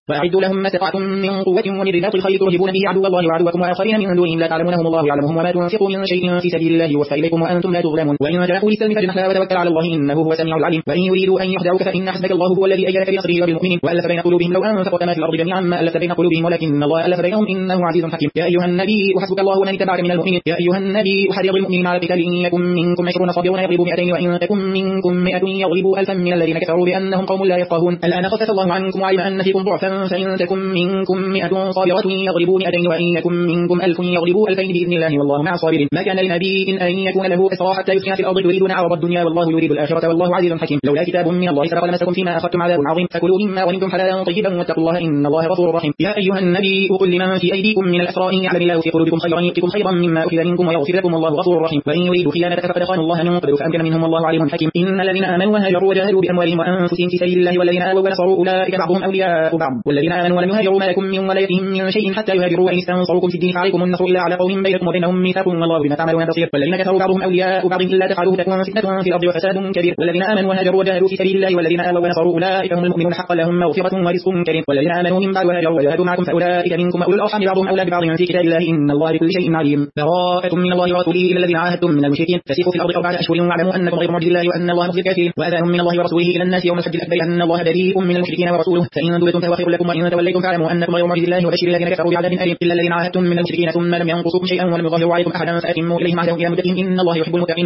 فأعدوا لهم ما استطعتم من قوة ومن رباط الخيل ترهبون به عدو الله وعدوكم وآخرين من دونهم لا تعلمونهم الله يعلمهم وما تنفقوا من شيء في سبيل الله يوفى إليكم وأنتم لا تظلمون وإن جاءوا للسلم فاجنح لها وتوكل على الله إنه هو السميع العليم وإن يريدوا أن يخدعوك فإن حسبك الله هو الذي أيدك بنصره وبالمؤمنين وألف بين قلوبهم لو أنفقت ما في الأرض جميعا ما ألفت بين قلوبهم ولكن الله ألف بينهم إنه عزيز حكيم يا أيها النبي حسبك الله ومن اتبعك من المؤمنين يا أيها النبي حرض المؤمنين على القتال إن يكن منكم 20 صابرون يغلبوا 200 وإن تكن منكم 100 يغلبوا 1000 من الذين كفروا بأنهم قوم لا يفقهون الآن خفف الله عنكم وعلم أن فيكم ضعفا فإن تكن منكم 100 صابرة يغلبوا 200 وإن يكن منكم 1000 يغلبوا 2000 بإذن الله والله مع الصابرين ما كان لنبي أن يكون له أسرى حتى يسكن في الأرض يريدون عرض الدنيا والله يريد الآخرة والله عزيز حكيم لولا كتاب من الله سبق لمسكم فيما أخذتم عذاب عظيم فكلوا مما غنمتم حلالا طيبا واتقوا الله إن الله غفور رحيم يا أيها النبي قل لمن في أيديكم من الأسرى إن يعلم الله في قلوبكم خيرا يؤتكم خيرا مما أخذ منكم ويغفر لكم والله غفور رحيم وإن يريدوا خيانتك فقد خانوا الله من قبل فأمكن منهم والله عليم حكيم إن الذين آمنوا وهاجروا وجاهدوا بأموالهم وأنفسهم في سبيل الله والذين آووا ونصروا أولئك بعضهم أولياء بعض والذين آمنوا ولم يهاجروا ما لكم من ولايتهم من شيء حتى يهاجروا وإن استنصروكم في الدين فعليكم النصر إلا على قوم بينكم وبينهم ميثاق والله بما تعملون بصير والذين كفروا بعضهم أولياء بعض إلا تفعلوه تكون فتنة في الأرض وفساد كبير والذين آمنوا وهاجروا وجاهدوا في سبيل الله والذين آووا ونصروا أولئك هم المؤمنون حقا لهم مغفرة ورزق كريم والذين آمنوا من بعد وهاجروا وجاهدوا معكم فأولئك منكم أولو الأرحام بعضهم أولى ببعض في كتاب الله إن الله بكل شيء عليم براءة من الله ورسوله إلى الذين عاهدتم من المشركين فسيحوا في الأرض 4 أشهر واعلموا أنكم غير معجز الله وأن الله مخزي الكافرين وأذان من الله ورسوله إلى الناس يوم الحج الأكبر أن الله بريء من المشركين ورسوله فإن تبتم فهو خير لكم وإن توليتم فاعلموا أنكم غير معجز الله وبشر الذين كفروا بعذاب أليم إلا الذين عاهدتم من المشركين ثم لم ينقصوكم شيئا ولم يظاهروا عليكم أحدا فأتموا إليهم عهدهم إلى مدتهم إن الله يحب المتقين